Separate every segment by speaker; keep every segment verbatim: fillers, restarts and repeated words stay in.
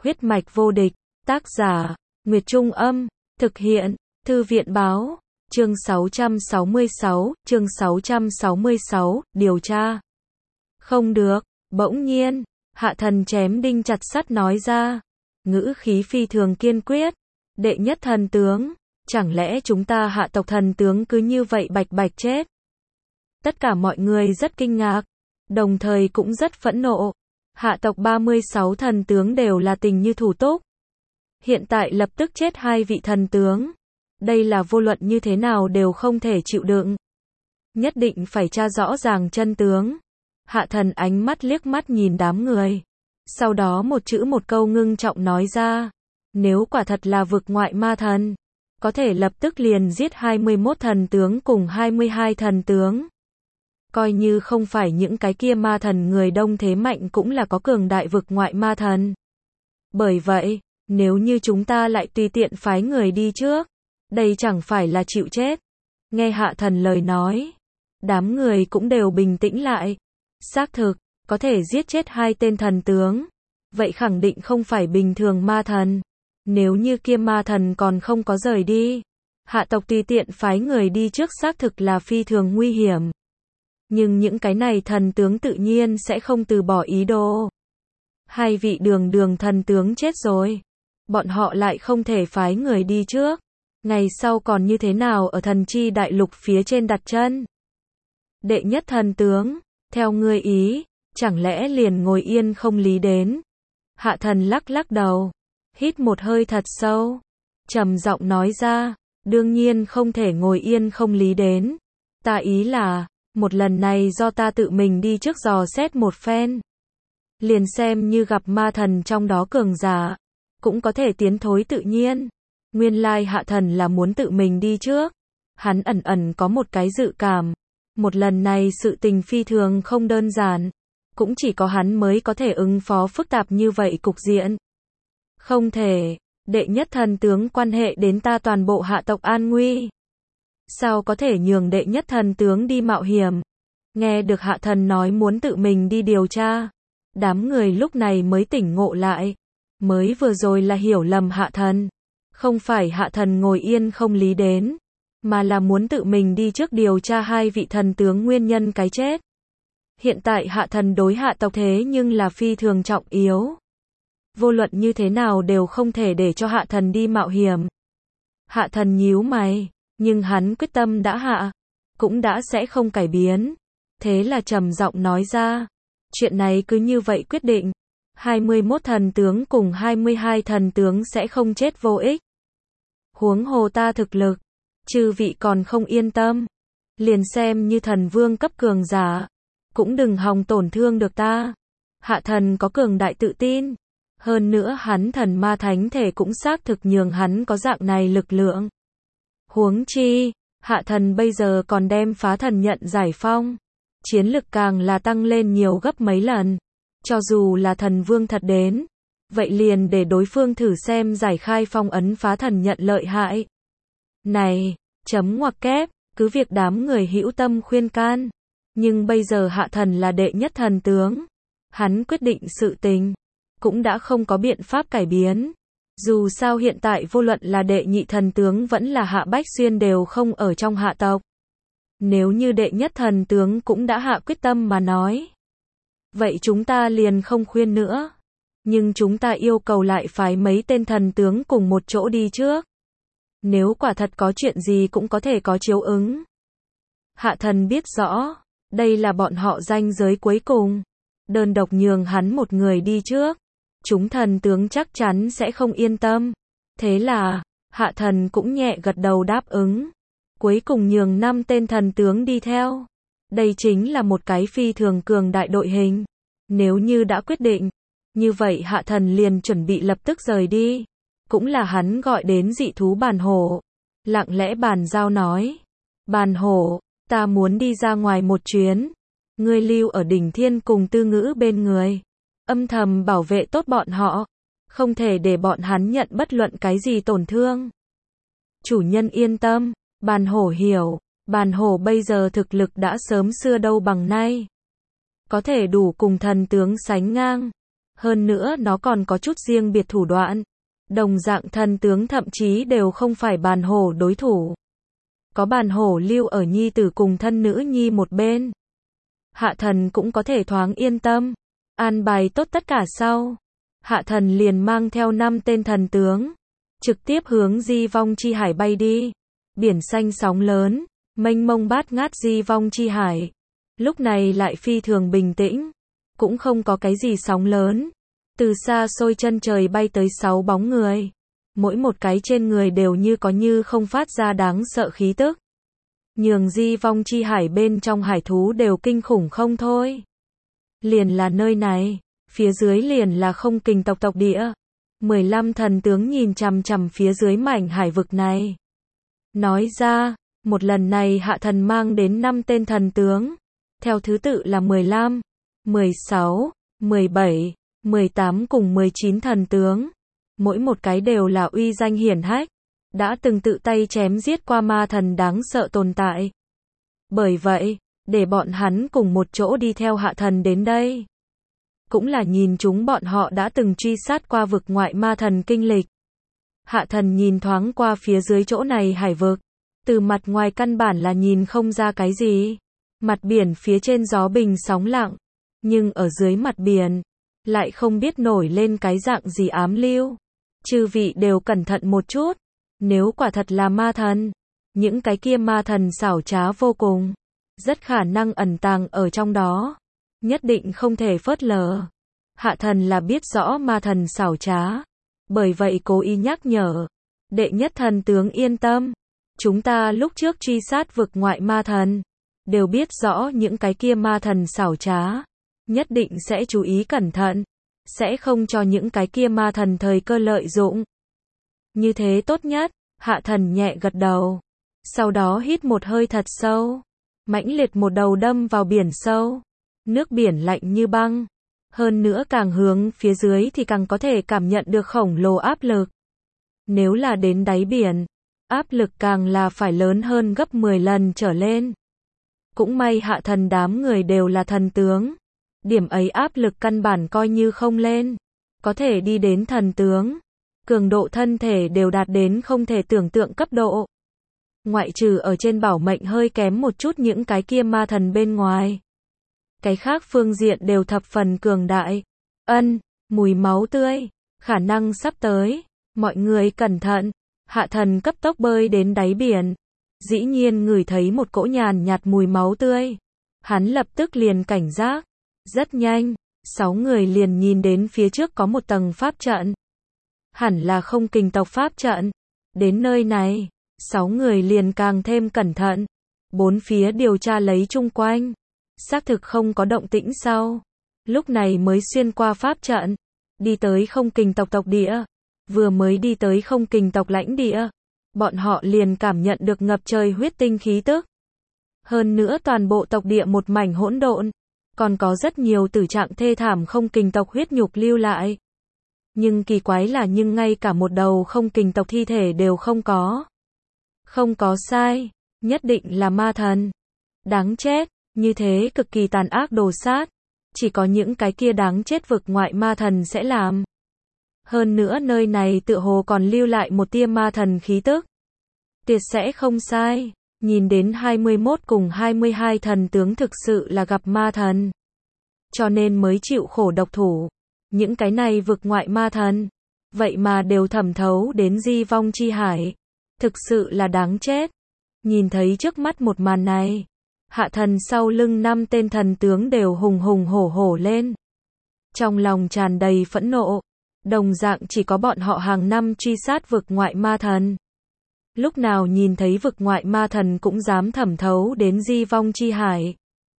Speaker 1: Huyết mạch vô địch, tác giả, Nguyệt Trung Âm, thực hiện, Thư viện Báo, chương sáu trăm sáu mươi sáu, chương sáu trăm sáu mươi sáu, điều tra. Không được, bỗng nhiên, Hạ Thần chém đinh chặt sắt nói ra, ngữ khí phi thường kiên quyết, đệ nhất thần tướng, chẳng lẽ chúng ta Hạ tộc thần tướng cứ như vậy bạch bạch chết? Tất cả mọi người rất kinh ngạc, đồng thời cũng rất phẫn nộ. Hạ tộc ba mươi sáu thần tướng đều là tình như thủ túc. Hiện tại lập tức chết hai vị thần tướng. Đây là vô luận như thế nào đều không thể chịu đựng. Nhất định phải tra rõ ràng chân tướng. Hạ Thần ánh mắt liếc mắt nhìn đám người. Sau đó một chữ một câu ngưng trọng nói ra. Nếu quả thật là vực ngoại ma thần, có thể lập tức liền giết hai mươi mốt thần tướng cùng hai mươi hai thần tướng. Coi như không phải những cái kia ma thần người đông thế mạnh cũng là có cường đại vực ngoại ma thần. Bởi vậy, nếu như chúng ta lại tùy tiện phái người đi trước, đây chẳng phải là chịu chết. Nghe Hạ Thần lời nói, đám người cũng đều bình tĩnh lại. Xác thực, có thể giết chết hai tên thần tướng. Vậy khẳng định không phải bình thường ma thần. Nếu như kia ma thần còn không có rời đi, Hạ tộc tùy tiện phái người đi trước xác thực là phi thường nguy hiểm. Nhưng những cái này thần tướng tự nhiên sẽ không từ bỏ ý đồ. Hai vị đường đường thần tướng chết rồi, bọn họ lại không thể phái người đi trước. Ngày sau còn như thế nào ở thần chi đại lục phía trên đặt chân? Đệ nhất thần tướng, theo ngươi ý, chẳng lẽ liền ngồi yên không lý đến? Hạ Thần lắc lắc đầu, hít một hơi thật sâu, trầm giọng nói ra, đương nhiên không thể ngồi yên không lý đến. Ta ý là, một lần này do ta tự mình đi trước dò xét một phen. Liền xem như gặp ma thần trong đó cường giả, cũng có thể tiến thối tự nhiên. Nguyên lai Hạ Thần là muốn tự mình đi trước. Hắn ẩn ẩn có một cái dự cảm. Một lần này sự tình phi thường không đơn giản. Cũng chỉ có hắn mới có thể ứng phó phức tạp như vậy cục diện. Không thể, đệ nhất thần tướng quan hệ đến ta toàn bộ Hạ tộc an nguy. Sao có thể nhường đệ nhất thần tướng đi mạo hiểm? Nghe được Hạ Thần nói muốn tự mình đi điều tra. Đám người lúc này mới tỉnh ngộ lại. Mới vừa rồi là hiểu lầm Hạ Thần. Không phải Hạ Thần ngồi yên không lý đến, mà là muốn tự mình đi trước điều tra hai vị thần tướng nguyên nhân cái chết. Hiện tại Hạ Thần đối Hạ tộc thế nhưng là phi thường trọng yếu. Vô luận như thế nào đều không thể để cho Hạ Thần đi mạo hiểm. Hạ Thần nhíu mày, nhưng hắn quyết tâm đã hạ, cũng đã sẽ không cải biến. Thế là trầm giọng nói ra, chuyện này cứ như vậy quyết định. hai mươi mốt thần tướng cùng hai mươi hai thần tướng sẽ không chết vô ích. Huống hồ ta thực lực, chư vị còn không yên tâm. Liền xem như thần vương cấp cường giả, cũng đừng hòng tổn thương được ta. Hạ Thần có cường đại tự tin. Hơn nữa hắn thần ma thánh thể cũng xác thực nhường hắn có dạng này lực lượng. Huống chi, Hạ Thần bây giờ còn đem phá thần nhận giải phong. Chiến lực càng là tăng lên nhiều gấp mấy lần. Cho dù là thần vương thật đến, vậy liền để đối phương thử xem giải khai phong ấn phá thần nhận lợi hại. Này, chấm ngoặc kép, cứ việc đám người hữu tâm khuyên can. Nhưng bây giờ Hạ Thần là đệ nhất thần tướng. Hắn quyết định sự tình, cũng đã không có biện pháp cải biến. Dù sao hiện tại vô luận là đệ nhị thần tướng vẫn là Hạ Bách Xuyên đều không ở trong Hạ tộc. Nếu như đệ nhất thần tướng cũng đã hạ quyết tâm mà nói, vậy chúng ta liền không khuyên nữa. Nhưng chúng ta yêu cầu lại phái mấy tên thần tướng cùng một chỗ đi trước. Nếu quả thật có chuyện gì cũng có thể có chiếu ứng. Hạ Thần biết rõ, đây là bọn họ ranh giới cuối cùng. Đơn độc nhường hắn một người đi trước, chúng thần tướng chắc chắn sẽ không yên tâm. Thế là, Hạ Thần cũng nhẹ gật đầu đáp ứng. Cuối cùng nhường năm tên thần tướng đi theo. Đây chính là một cái phi thường cường đại đội hình. Nếu như đã quyết định, như vậy Hạ Thần liền chuẩn bị lập tức rời đi. Cũng là hắn gọi đến dị thú bàn hổ. Lặng lẽ bàn giao nói. Bàn hổ, ta muốn đi ra ngoài một chuyến. Ngươi lưu ở đỉnh thiên cùng Tư Ngữ bên người. Âm thầm bảo vệ tốt bọn họ. Không thể để bọn hắn nhận bất luận cái gì tổn thương. Chủ nhân yên tâm. Bàn hổ hiểu. Bàn hổ bây giờ thực lực đã sớm xưa đâu bằng nay. Có thể đủ cùng thần tướng sánh ngang. Hơn nữa nó còn có chút riêng biệt thủ đoạn. Đồng dạng thần tướng thậm chí đều không phải bàn hổ đối thủ. Có bàn hổ lưu ở nhi tử cùng thân nữ nhi một bên. Hạ thần cũng có thể thoáng yên tâm. An bài tốt tất cả sau. Hạ thần liền mang theo năm tên thần tướng. Trực tiếp hướng Di Vong Chi Hải bay đi. Biển xanh sóng lớn. Mênh mông bát ngát Di Vong Chi Hải. Lúc này lại phi thường bình tĩnh. Cũng không có cái gì sóng lớn. Từ xa xôi chân trời bay tới sáu bóng người. Mỗi một cái trên người đều như có như không phát ra đáng sợ khí tức. Nhường Di Vong Chi Hải bên trong hải thú đều kinh khủng không thôi. Liền là nơi này, phía dưới liền là không kình tộc tộc địa. mười lăm thần tướng nhìn chằm chằm phía dưới mảnh hải vực này. Nói ra, một lần này hạ thần mang đến năm tên thần tướng. Theo thứ tự là mười lăm, mười sáu, mười bảy, mười tám cùng mười chín thần tướng. Mỗi một cái đều là uy danh hiển hách. Đã từng tự tay chém giết qua ma thần đáng sợ tồn tại. Bởi vậy, để bọn hắn cùng một chỗ đi theo hạ thần đến đây. Cũng là nhìn chúng bọn họ đã từng truy sát qua vực ngoại ma thần kinh lịch. Hạ thần nhìn thoáng qua phía dưới chỗ này hải vực. Từ mặt ngoài căn bản là nhìn không ra cái gì. Mặt biển phía trên gió bình sóng lặng. Nhưng ở dưới mặt biển, lại không biết nổi lên cái dạng gì ám lưu. Chư vị đều cẩn thận một chút. Nếu quả thật là ma thần, những cái kia ma thần xảo trá vô cùng, rất khả năng ẩn tàng ở trong đó. Nhất định không thể phớt lờ. Hạ thần là biết rõ ma thần xảo trá. Bởi vậy cố ý nhắc nhở. Đệ nhất thần tướng yên tâm. Chúng ta lúc trước truy sát vực ngoại ma thần. Đều biết rõ những cái kia ma thần xảo trá. Nhất định sẽ chú ý cẩn thận. Sẽ không cho những cái kia ma thần thời cơ lợi dụng. Như thế tốt nhất. Hạ thần nhẹ gật đầu. Sau đó hít một hơi thật sâu. Mãnh liệt một đầu đâm vào biển sâu. Nước biển lạnh như băng. Hơn nữa càng hướng phía dưới thì càng có thể cảm nhận được khổng lồ áp lực. Nếu là đến đáy biển, áp lực càng là phải lớn hơn gấp mười lần trở lên. Cũng may hạ thần đám người đều là thần tướng. Điểm ấy áp lực căn bản coi như không lên. Có thể đi đến thần tướng. Cường độ thân thể đều đạt đến không thể tưởng tượng cấp độ. Ngoại trừ ở trên bảo mệnh hơi kém một chút những cái kia ma thần bên ngoài. Cái khác phương diện đều thập phần cường đại. Ân, mùi máu tươi, khả năng sắp tới. Mọi người cẩn thận. Hạ thần cấp tốc bơi đến đáy biển. Dĩ nhiên ngửi thấy một cỗ nhàn nhạt mùi máu tươi. Hắn lập tức liền cảnh giác. Rất nhanh, sáu người liền nhìn đến phía trước có một tầng pháp trận. Hẳn là không kình tộc pháp trận. Đến nơi này, sáu người liền càng thêm cẩn thận. Bốn phía điều tra lấy chung quanh. Xác thực không có động tĩnh sau. Lúc này mới xuyên qua pháp trận. Đi tới không kình tộc tộc địa. Vừa mới đi tới không kình tộc lãnh địa. Bọn họ liền cảm nhận được ngập trời huyết tinh khí tức. Hơn nữa toàn bộ tộc địa một mảnh hỗn độn. Còn có rất nhiều tử trạng thê thảm không kình tộc huyết nhục lưu lại. Nhưng kỳ quái là nhưng ngay cả một đầu không kình tộc thi thể đều không có. Không có sai, nhất định là ma thần. Đáng chết, như thế cực kỳ tàn ác đồ sát. Chỉ có những cái kia đáng chết vực ngoại ma thần sẽ làm. Hơn nữa nơi này tựa hồ còn lưu lại một tia ma thần khí tức. Tuyệt sẽ không sai. Nhìn đến hai mươi mốt cùng hai mươi hai thần tướng thực sự là gặp ma thần. Cho nên mới chịu khổ độc thủ. Những cái này vực ngoại ma thần. Vậy mà đều thẩm thấu đến Di Vong Chi Hải. Thực sự là đáng chết. Nhìn thấy trước mắt một màn này. Hạ thần sau lưng năm tên thần tướng đều hùng hùng hổ hổ lên. Trong lòng tràn đầy phẫn nộ. Đồng dạng chỉ có bọn họ hàng năm truy sát vực ngoại ma thần. Lúc nào nhìn thấy vực ngoại ma thần cũng dám thẩm thấu đến Di Vong Chi Hải.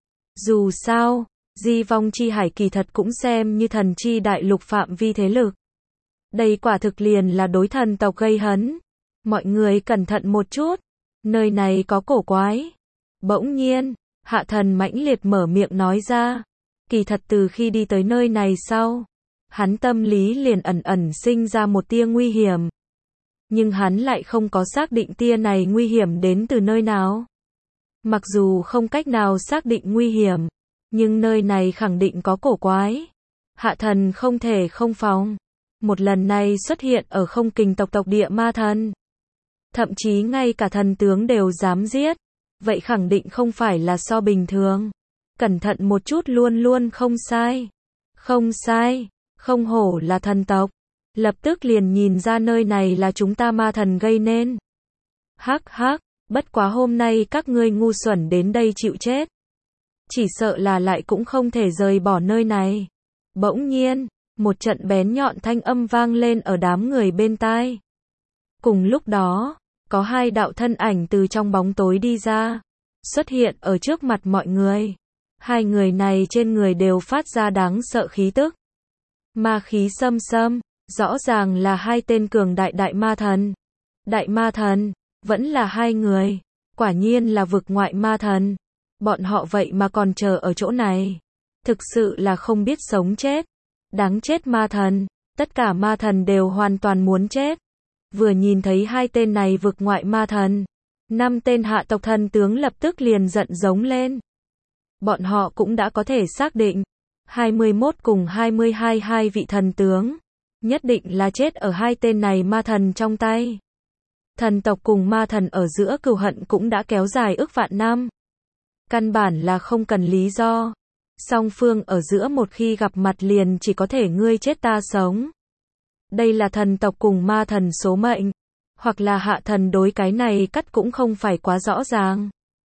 Speaker 1: Dù sao, Di Vong Chi Hải kỳ thật cũng xem như thần chi đại lục phạm vi thế lực. Đây quả thực liền là đối thần tộc gây hấn. Mọi người cẩn thận một chút. Nơi này có cổ quái. Bỗng nhiên, hạ thần mãnh liệt mở miệng nói ra. Kỳ thật từ khi đi tới nơi này sau, hắn tâm lý liền ẩn ẩn sinh ra một tia nguy hiểm. Nhưng hắn lại không có xác định tia này nguy hiểm đến từ nơi nào. Mặc dù không cách nào xác định nguy hiểm, nhưng nơi này khẳng định có cổ quái. Hạ thần không thể không phòng. Một lần này xuất hiện ở không kình tộc tộc địa ma thần. Thậm chí ngay cả thần tướng đều dám giết. Vậy khẳng định không phải là so bình thường. Cẩn thận một chút luôn luôn không sai. Không sai, không hổ là thần tộc. Lập tức liền nhìn ra nơi này là chúng ta ma thần gây nên. Hắc hắc, bất quá hôm nay các ngươi ngu xuẩn đến đây chịu chết. Chỉ sợ là lại cũng không thể rời bỏ nơi này. Bỗng nhiên, một trận bén nhọn thanh âm vang lên ở đám người bên tai. Cùng lúc đó, có hai đạo thân ảnh từ trong bóng tối đi ra, xuất hiện ở trước mặt mọi người. Hai người này trên người đều phát ra đáng sợ khí tức. Ma khí xâm xâm, rõ ràng là hai tên cường đại đại ma thần. Đại ma thần, vẫn là hai người, quả nhiên là vực ngoại ma thần. Bọn họ vậy mà còn chờ ở chỗ này. Thực sự là không biết sống chết. Đáng chết ma thần, tất cả ma thần đều hoàn toàn muốn chết. Vừa nhìn thấy hai tên này vực ngoại ma thần, năm tên hạ tộc thần tướng lập tức liền giận giống lên. Bọn họ cũng đã có thể xác định, hai mươi mốt cùng hai mươi hai hai vị thần tướng, nhất định là chết ở hai tên này ma thần trong tay. Thần tộc cùng ma thần ở giữa cừu hận cũng đã kéo dài ức vạn năm. Căn bản là không cần lý do. Song phương ở giữa một khi gặp mặt liền chỉ có thể ngươi chết ta sống. Đây là thần tộc cùng ma thần số mệnh. Hoặc là hạ thần đối cái này cắt cũng không phải quá rõ ràng.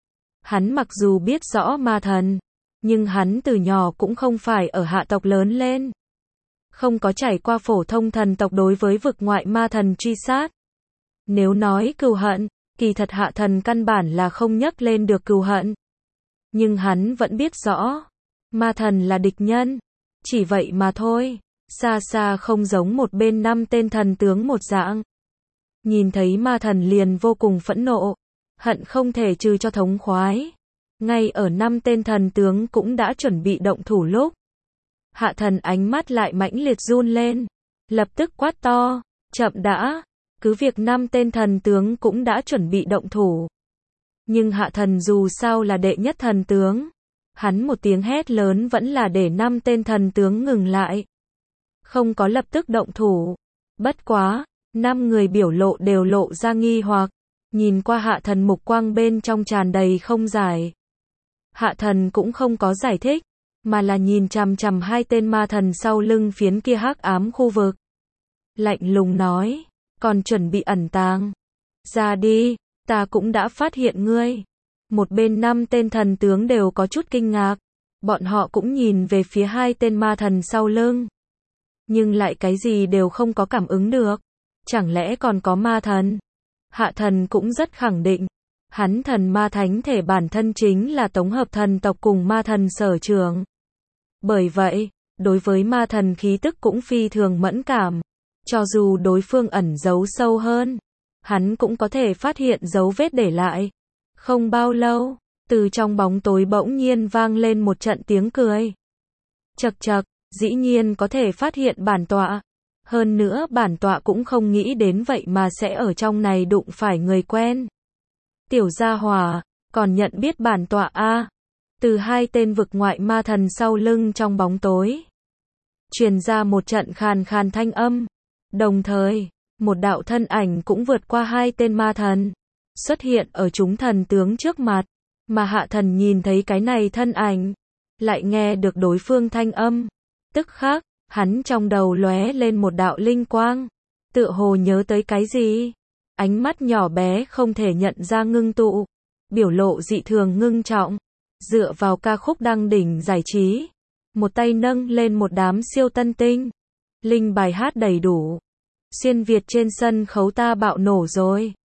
Speaker 1: Hắn mặc dù biết rõ ma thần, nhưng hắn từ nhỏ cũng không phải ở hạ tộc lớn lên. Không có trải qua phổ thông thần tộc đối với vực ngoại ma thần truy sát. Nếu nói cừu hận, kỳ thật hạ thần căn bản là không nhắc lên được cừu hận. Nhưng hắn vẫn biết rõ, ma thần là địch nhân. Chỉ vậy mà thôi, xa xa không giống một bên năm tên thần tướng một dạng. Nhìn thấy ma thần liền vô cùng phẫn nộ, hận không thể trừ cho thống khoái. Ngay ở năm tên thần tướng cũng đã chuẩn bị động thủ lúc. Hạ thần ánh mắt lại mãnh liệt run lên, lập tức quát to, chậm đã, cứ việc năm tên thần tướng cũng đã chuẩn bị động thủ. Nhưng hạ thần dù sao là đệ nhất thần tướng, hắn một tiếng hét lớn vẫn là để năm tên thần tướng ngừng lại. Không có lập tức động thủ. Bất quá, năm người biểu lộ đều lộ ra nghi hoặc, nhìn qua hạ thần mục quang bên trong tràn đầy không giải. Hạ thần cũng không có giải thích, mà là nhìn chằm chằm hai tên ma thần sau lưng phiến kia hắc ám khu vực. Lạnh lùng nói, còn chuẩn bị ẩn tàng. Ra đi, ta cũng đã phát hiện ngươi. Một bên năm tên thần tướng đều có chút kinh ngạc. Bọn họ cũng nhìn về phía hai tên ma thần sau lưng. Nhưng lại cái gì đều không có cảm ứng được. Chẳng lẽ còn có ma thần? Hạ thần cũng rất khẳng định. Hắn thần ma thánh thể bản thân chính là tổng hợp thần tộc cùng ma thần sở trường. Bởi vậy, đối với ma thần khí tức cũng phi thường mẫn cảm. Cho dù đối phương ẩn giấu sâu hơn, hắn cũng có thể phát hiện dấu vết để lại. Không bao lâu, từ trong bóng tối bỗng nhiên vang lên một trận tiếng cười. Chậc chậc, dĩ nhiên có thể phát hiện bản tọa. Hơn nữa bản tọa cũng không nghĩ đến vậy mà sẽ ở trong này đụng phải người quen. Tiểu gia hỏa, còn nhận biết bản tọa a? Từ hai tên vực ngoại ma thần sau lưng trong bóng tối, truyền ra một trận khàn khàn thanh âm. Đồng thời, một đạo thân ảnh cũng vượt qua hai tên ma thần, xuất hiện ở chúng thần tướng trước mặt, mà hạ thần nhìn thấy cái này thân ảnh, lại nghe được đối phương thanh âm. Tức khắc, hắn trong đầu lóe lên một đạo linh quang, tựa hồ nhớ tới cái gì. Ánh mắt nhỏ bé không thể nhận ra ngưng tụ, biểu lộ dị thường ngưng trọng, dựa vào ca khúc đăng đỉnh giải trí, một tay nâng lên một đám siêu tân tinh, linh bài hát đầy đủ. Xuyên Việt trên sân khấu ta bạo nổ rồi.